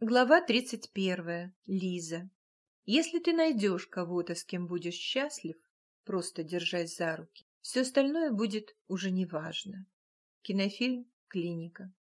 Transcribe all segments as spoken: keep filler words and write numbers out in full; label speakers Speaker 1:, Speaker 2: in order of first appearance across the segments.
Speaker 1: Глава тридцать первая. Лиза. Если ты найдешь кого-то, с кем будешь счастлив, просто держась за руки, все остальное будет уже неважно. Кинофильм «Клиника».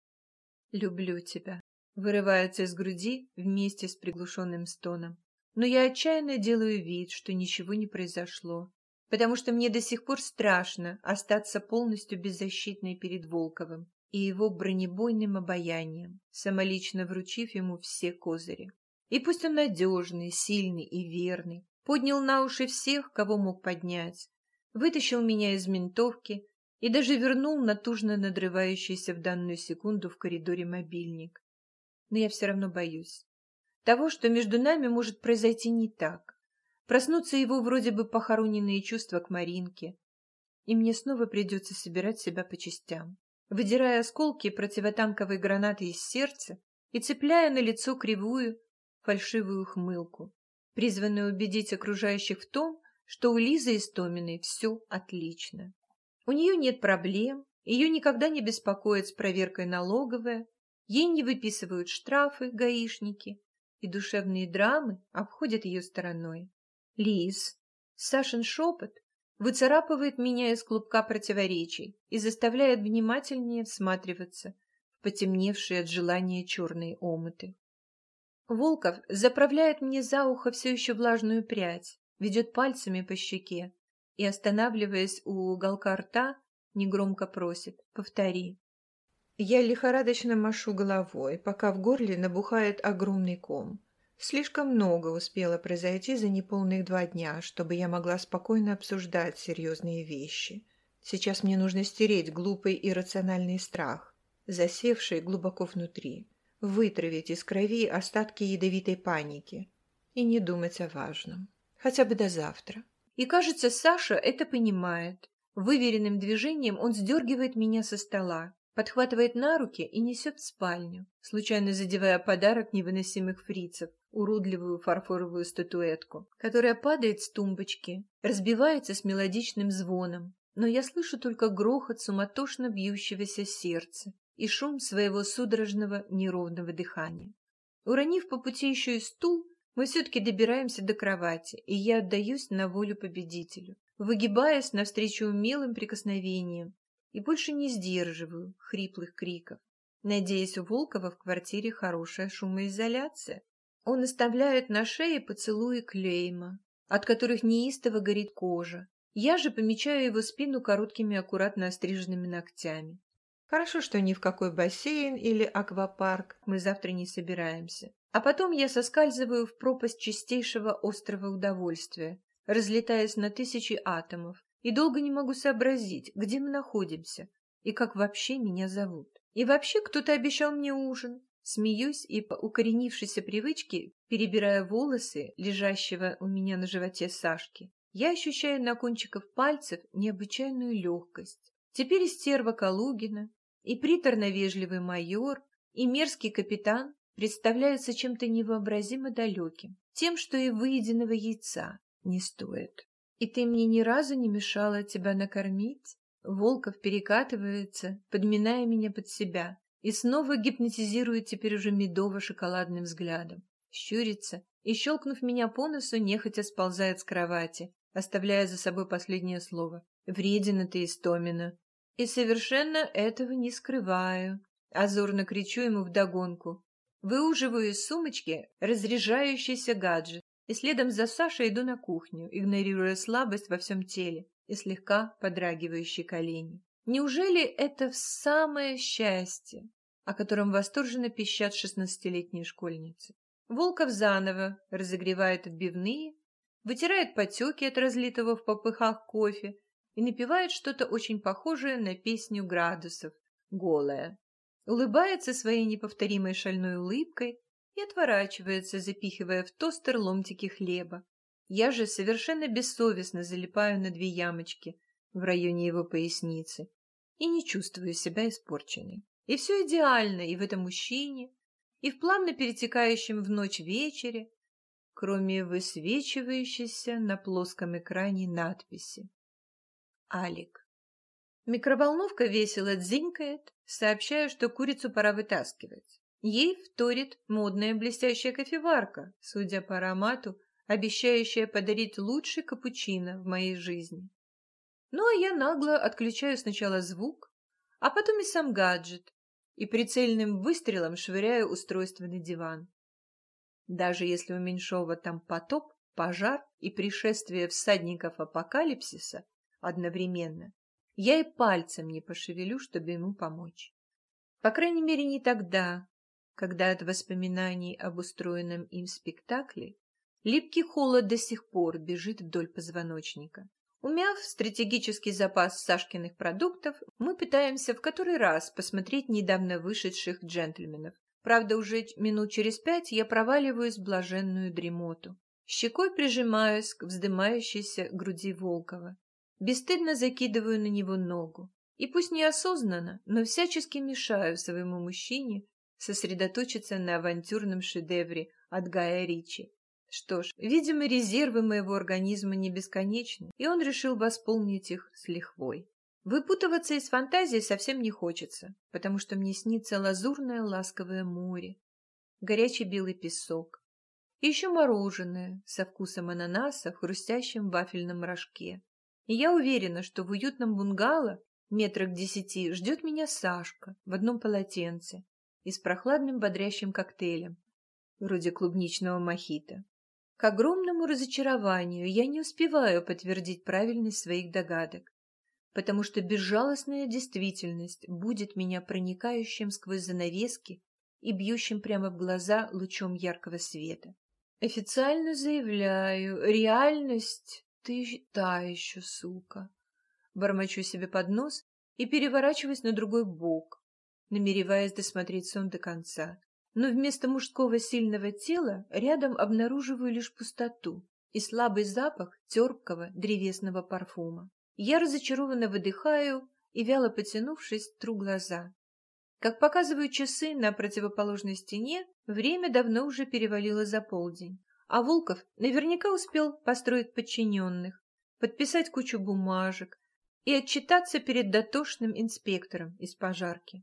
Speaker 1: «Люблю тебя», вырывается из груди вместе с приглушенным стоном. Но я отчаянно делаю вид, что ничего не произошло, потому что мне до сих пор страшно остаться полностью беззащитной перед Волковым и его бронебойным обаянием, самолично вручив ему все козыри. И пусть он надежный, сильный и верный, поднял на уши всех, кого мог поднять, вытащил меня из ментовки и даже вернул натужно надрывающийся в данную секунду в коридоре мобильник. Но я все равно боюсь того, что между нами может произойти не так. Проснутся его вроде бы похороненные чувства к Маринке, и мне снова придется собирать себя по частям, выдирая осколки противотанковой гранаты из сердца и цепляя на лицо кривую, фальшивую ухмылку, призванную убедить окружающих в том, что у Лизы Истоминой все отлично. У нее нет проблем, ее никогда не беспокоит с проверкой налоговая, ей не выписывают штрафы гаишники, и душевные драмы обходят ее стороной. Лиз, Сашин шепот выцарапывает меня из клубка противоречий и заставляет внимательнее всматриваться в потемневшие от желания черные омуты. Волков заправляет мне за ухо все еще влажную прядь, ведет пальцами по щеке и, останавливаясь у уголка рта, негромко просит: «Повтори». Я лихорадочно машу головой, пока в горле набухает огромный ком. Слишком много успело произойти за неполных два дня, чтобы я могла спокойно обсуждать серьезные вещи. Сейчас мне нужно стереть глупый иррациональный страх, засевший глубоко внутри, вытравить из крови остатки ядовитой паники и не думать о важном. Хотя бы до завтра. И кажется, Саша это понимает. Выверенным движением он сдергивает меня со стола, подхватывает на руки и несет в спальню, случайно задевая подарок невыносимых фрицев, уродливую фарфоровую статуэтку, которая падает с тумбочки, разбивается с мелодичным звоном, но я слышу только грохот суматошно бьющегося сердца и шум своего судорожного неровного дыхания. Уронив по пути еще и стул, мы все-таки добираемся до кровати, и я отдаюсь на волю победителю, выгибаясь навстречу умелым прикосновениям, и больше не сдерживаю хриплых криков, надеясь, у Волкова в квартире хорошая шумоизоляция. Он оставляет на шее поцелуи клейма, от которых неистово горит кожа. Я же помечаю его спину короткими аккуратно остриженными ногтями. Хорошо, что ни в какой бассейн или аквапарк мы завтра не собираемся. А потом я соскальзываю в пропасть чистейшего острого удовольствия, разлетаясь на тысячи атомов, и долго не могу сообразить, где мы находимся и как вообще меня зовут. И вообще кто-то обещал мне ужин. Смеюсь и по укоренившейся привычке, перебирая волосы лежащего у меня на животе Сашки, я ощущаю на кончиках пальцев необычайную легкость. Теперь и стерва Калугина, и приторно-вежливый майор, и мерзкий капитан представляются чем-то невообразимо далеким, тем, что и выеденного яйца не стоит. И ты мне ни разу не мешала тебя накормить? Волков перекатывается, подминая меня под себя, и снова гипнотизирует теперь уже медово-шоколадным взглядом. Щурится и, щелкнув меня по носу, нехотя сползает с кровати, оставляя за собой последнее слово. «Вредина ты, Истомина!» И совершенно этого не скрываю. Озорно кричу ему вдогонку. Выуживаю из сумочки разряжающийся гаджет, и следом за Сашей иду на кухню, игнорируя слабость во всем теле и слегка подрагивающие колени. Неужели это самое счастье, о котором восторженно пищат шестнадцатилетние школьницы? Волков заново разогревает отбивные, вытирает потеки от разлитого в попыхах кофе и напевает что-то очень похожее на песню градусов «Голая». Улыбается своей неповторимой шальной улыбкой и отворачивается, запихивая в тостер ломтики хлеба. Я же совершенно бессовестно залипаю на две ямочки в районе его поясницы и не чувствую себя испорченной. И все идеально и в этом мужчине, и в плавно перетекающем в ночь вечере, кроме высвечивающейся на плоском экране надписи «Алик». Микроволновка весело дзинькает, сообщая, что курицу пора вытаскивать. Ей вторит модная блестящая кофеварка, судя по аромату, обещающая подарить лучший капучино в моей жизни. Ну, а я нагло отключаю сначала звук, а потом и сам гаджет, и прицельным выстрелом швыряю устройство на диван. Даже если у Меньшова там потоп, пожар и пришествие всадников апокалипсиса одновременно, я и пальцем не пошевелю, чтобы ему помочь. По крайней мере, не тогда, когда от воспоминаний об устроенном им спектакле липкий холод до сих пор бежит вдоль позвоночника. Умяв стратегический запас Сашкиных продуктов, мы пытаемся в который раз посмотреть недавно вышедших джентльменов. Правда, уже минут через пять я проваливаюсь в блаженную дремоту. Щекой прижимаюсь к вздымающейся груди Волкова. Бесстыдно закидываю на него ногу. И пусть неосознанно, но всячески мешаю своему мужчине сосредоточиться на авантюрном шедевре от Гая Ричи. Что ж, видимо, резервы моего организма не бесконечны, и он решил восполнить их с лихвой. Выпутываться из фантазии совсем не хочется, потому что мне снится лазурное ласковое море, горячий белый песок и еще мороженое со вкусом ананаса в хрустящем вафельном рожке. И я уверена, что в уютном бунгало метрах десяти ждет меня Сашка в одном полотенце и с прохладным бодрящим коктейлем, вроде клубничного мохито. К огромному разочарованию я не успеваю подтвердить правильность своих догадок, потому что безжалостная действительность будет меня проникающим сквозь занавески и бьющим прямо в глаза лучом яркого света. Официально заявляю, реальность ты та еще, сука. Бормочу себе под нос и переворачиваюсь на другой бок, намереваясь досмотреть сон до конца. Но вместо мужского сильного тела рядом обнаруживаю лишь пустоту и слабый запах терпкого древесного парфюма. Я разочарованно выдыхаю и, вяло потянувшись, тру глаза. Как показывают часы на противоположной стене, время давно уже перевалило за полдень, а Волков наверняка успел построить подчиненных, подписать кучу бумажек и отчитаться перед дотошным инспектором из пожарки.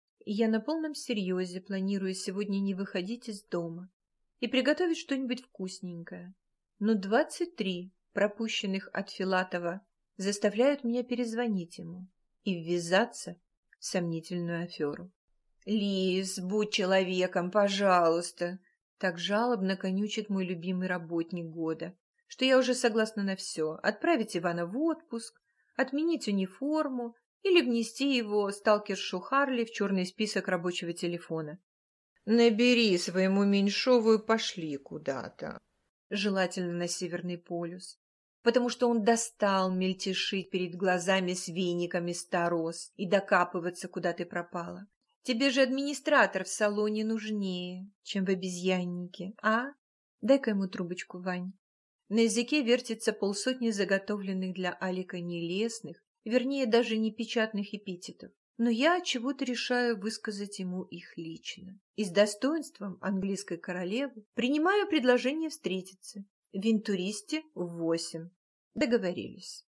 Speaker 1: Я на полном серьезе планирую сегодня не выходить из дома и приготовить что-нибудь вкусненькое. Но двадцать три пропущенных от Филатова заставляют меня перезвонить ему и ввязаться в сомнительную аферу. «Лиз, будь человеком, пожалуйста!» Так жалобно конючит мой любимый работник года, что я уже согласна на все: отправить Ивана в отпуск, отменить униформу или внести его, сталкершу Харли, в черный список рабочего телефона. «Набери своему Меньшову и пошли куда-то», желательно на Северный полюс, потому что он достал мельтешить перед глазами с вениками ста роз и докапываться, куда ты пропала. Тебе же администратор в салоне нужнее, чем в обезьяннике, а? Дай-ка ему трубочку, Вань. На языке вертится полсотни заготовленных для Алика нелестных, вернее, даже непечатных эпитетов, но я чего-то решаю высказать ему их лично. И с достоинством английской королевы принимаю предложение встретиться в Вентуристе в восемь. Договорились.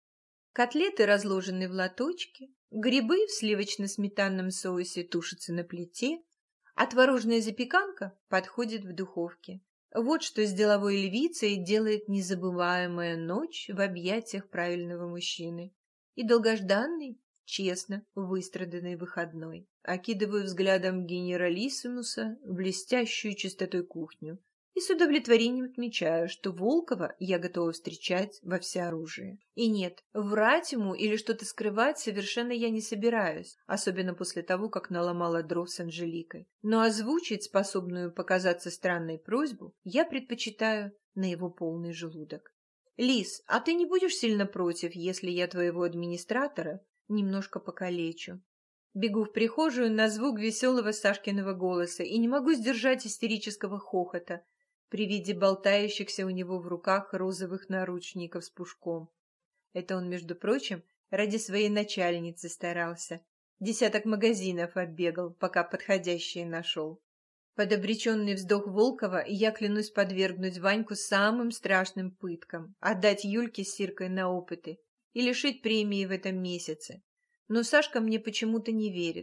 Speaker 1: Котлеты разложены в лоточке, грибы в сливочно-сметанном соусе тушатся на плите, а творожная запеканка подходит в духовке. Вот что с деловой львицей делает незабываемая ночь в объятиях правильного мужчины. И долгожданный, честно выстраданный выходной. Окидываю взглядом генералиссимуса блестящую чистотой кухню и с удовлетворением отмечаю, что Волкова я готова встречать во всеоружии. И нет, врать ему или что-то скрывать совершенно я не собираюсь, особенно после того, как наломала дров с Анжеликой. Но озвучить способную показаться странной просьбу я предпочитаю на его полный желудок. «Лиз, а ты не будешь сильно против, если я твоего администратора немножко покалечу?» Бегу в прихожую на звук веселого Сашкиного голоса и не могу сдержать истерического хохота при виде болтающихся у него в руках розовых наручников с пушком. Это он, между прочим, ради своей начальницы старался. Десяток магазинов оббегал, пока подходящие нашел. Под обреченный вздох Волкова я клянусь подвергнуть Ваньку самым страшным пыткам, отдать Юльке с Сиркой на опыты и лишить премии в этом месяце. Но Сашка мне почему-то не верит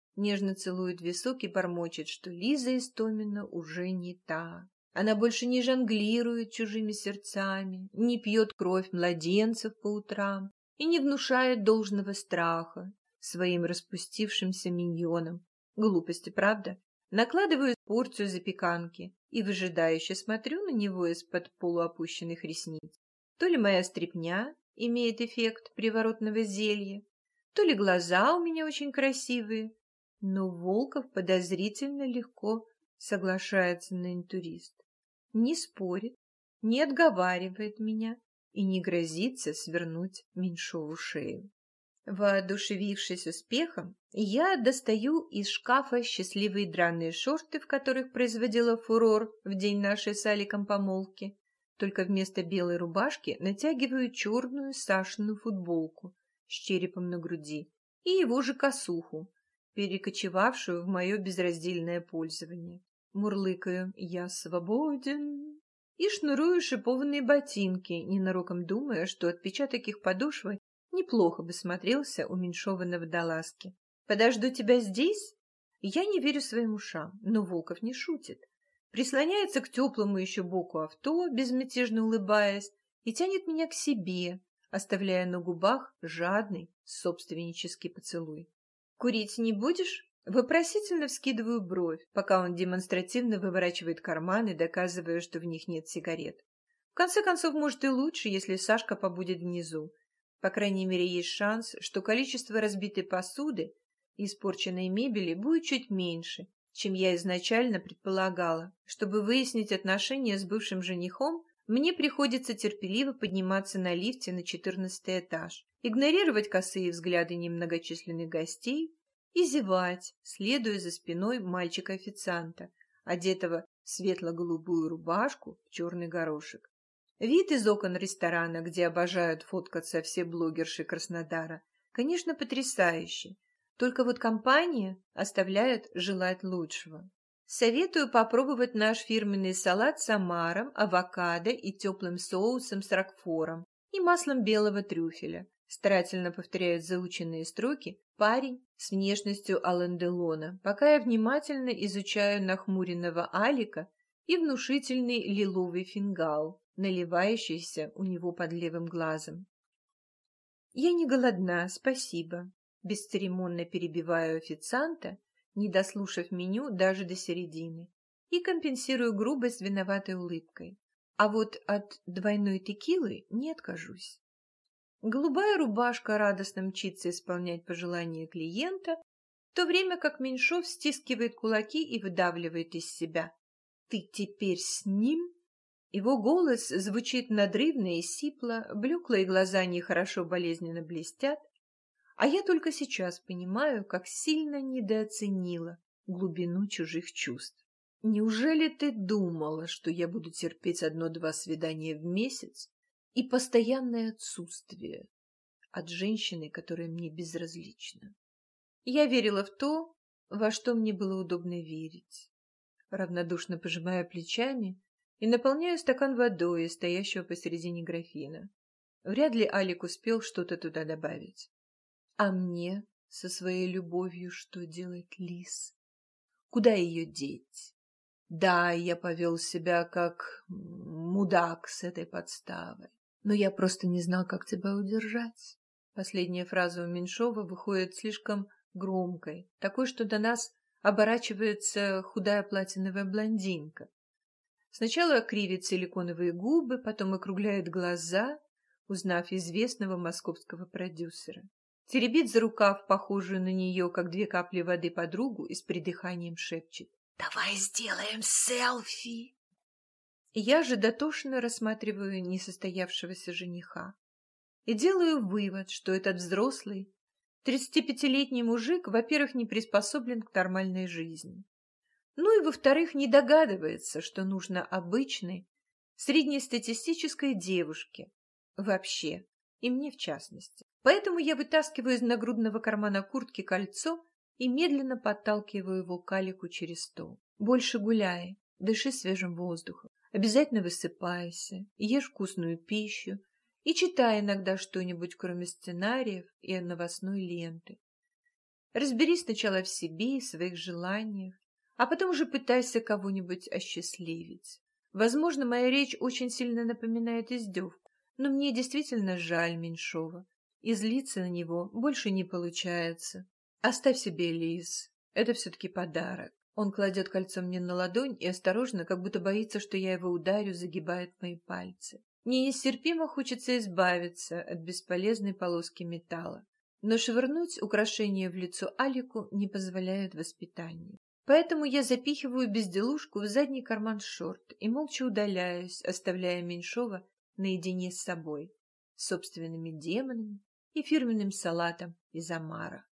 Speaker 1: нежно целует висок и бормочет, что Лиза Истомина уже не та. Она больше не жонглирует чужими сердцами, не пьет кровь младенцев по утрам и не внушает должного страха своим распустившимся миньонам. Глупости, правда? Накладываю порцию запеканки и выжидающе смотрю на него из-под полуопущенных ресниц. То ли моя стряпня имеет эффект приворотного зелья, то ли глаза у меня очень красивые, но Волков подозрительно легко соглашается на интурист. Не спорит, не отговаривает меня и не грозится свернуть Меньшову шею. Воодушевившись успехом, я достаю из шкафа счастливые драные шорты, в которых производила фурор в день нашей с Аликом помолвки. Только вместо белой рубашки натягиваю черную Сашину футболку с черепом на груди и его же косуху, перекочевавшую в мое безраздельное пользование. Мурлыкаю «Я свободен» и шнурую шипованные ботинки, ненароком думая, что отпечаток их подошвы неплохо бы смотрелся у Меньшова на водолазке. «Подожду тебя здесь?» Я не верю своим ушам, но Волков не шутит. Прислоняется к теплому еще боку авто, безмятежно улыбаясь, и тянет меня к себе, оставляя на губах жадный собственнический поцелуй. «Курить не будешь?» Вопросительно вскидываю бровь, пока он демонстративно выворачивает карманы, доказывая, что в них нет сигарет. В конце концов, может и лучше, если Сашка побудет внизу. По крайней мере, есть шанс, что количество разбитой посуды и испорченной мебели будет чуть меньше, чем я изначально предполагала. Чтобы выяснить отношения с бывшим женихом, мне приходится терпеливо подниматься на лифте на четырнадцатый этаж, игнорировать косые взгляды немногочисленных гостей и зевать, следуя за спиной мальчика-официанта, одетого в светло-голубую рубашку в черный горошек. Вид из окон ресторана, где обожают фоткаться все блогерши Краснодара, конечно, потрясающий, только вот компания оставляет желать лучшего. Советую попробовать наш фирменный салат с омаром, авокадо и теплым соусом с рокфором и маслом белого трюфеля. Старательно повторяют заученные строки парень с внешностью Ален Делона, пока я внимательно изучаю нахмуренного Алика и внушительный лиловый фингал, наливающийся у него под левым глазом. «Я не голодна, спасибо», — бесцеремонно перебиваю официанта, не дослушав меню даже до середины, и компенсирую грубость виноватой улыбкой. А вот от двойной текилы не откажусь. Голубая рубашка радостно мчится исполнять пожелания клиента, в то время как Меньшов стискивает кулаки и выдавливает из себя: «Ты теперь с ним?» Его голос звучит надрывно и сипло, блеклые глаза нехорошо болезненно блестят, а я только сейчас понимаю, как сильно недооценила глубину чужих чувств. Неужели ты думала, что я буду терпеть одно-два свидания в месяц и постоянное отсутствие от женщины, которая мне безразлична? Я верила в то, во что мне было удобно верить. Равнодушно пожимая плечами и наполняю стакан водой, стоящего посередине графина. Вряд ли Алик успел что-то туда добавить. А мне со своей любовью что делать, Лиз? Куда ее деть? Да, я повел себя как мудак с этой подставой, но я просто не знал, как тебя удержать. Последняя фраза у Меньшова выходит слишком громкой, такой, что до нас оборачивается худая платиновая блондинка. Сначала кривит силиконовые губы, потом округляет глаза, узнав известного московского продюсера. Теребит за рукав похожую на нее, как две капли воды, подругу и с придыханием шепчет: «Давай сделаем селфи!» Я же дотошно рассматриваю несостоявшегося жениха и делаю вывод, что этот взрослый, тридцатипятилетний мужик, во-первых, не приспособлен к нормальной жизни, ну и, во-вторых, не догадывается, что нужно обычной, среднестатистической девушке вообще, и мне в частности. Поэтому я вытаскиваю из нагрудного кармана куртки кольцо и медленно подталкиваю его к Алику через стол. Больше гуляй, дыши свежим воздухом, обязательно высыпайся, ешь вкусную пищу и читай иногда что-нибудь, кроме сценариев и новостной ленты. Разберись сначала в себе и своих желаниях, а потом уже пытайся кого-нибудь осчастливить. Возможно, моя речь очень сильно напоминает издевку, но мне действительно жаль Меньшова, и злиться на него больше не получается. Оставь себе Лиз, это все-таки подарок. Он кладет кольцо мне на ладонь и осторожно, как будто боится, что я его ударю, загибает мои пальцы. Мне нестерпимо хочется избавиться от бесполезной полоски металла, но швырнуть украшение в лицо Алику не позволяет воспитание. Поэтому я запихиваю безделушку в задний карман шорт и молча удаляюсь, оставляя Меньшова наедине с собой, собственными демонами и фирменным салатом из омара.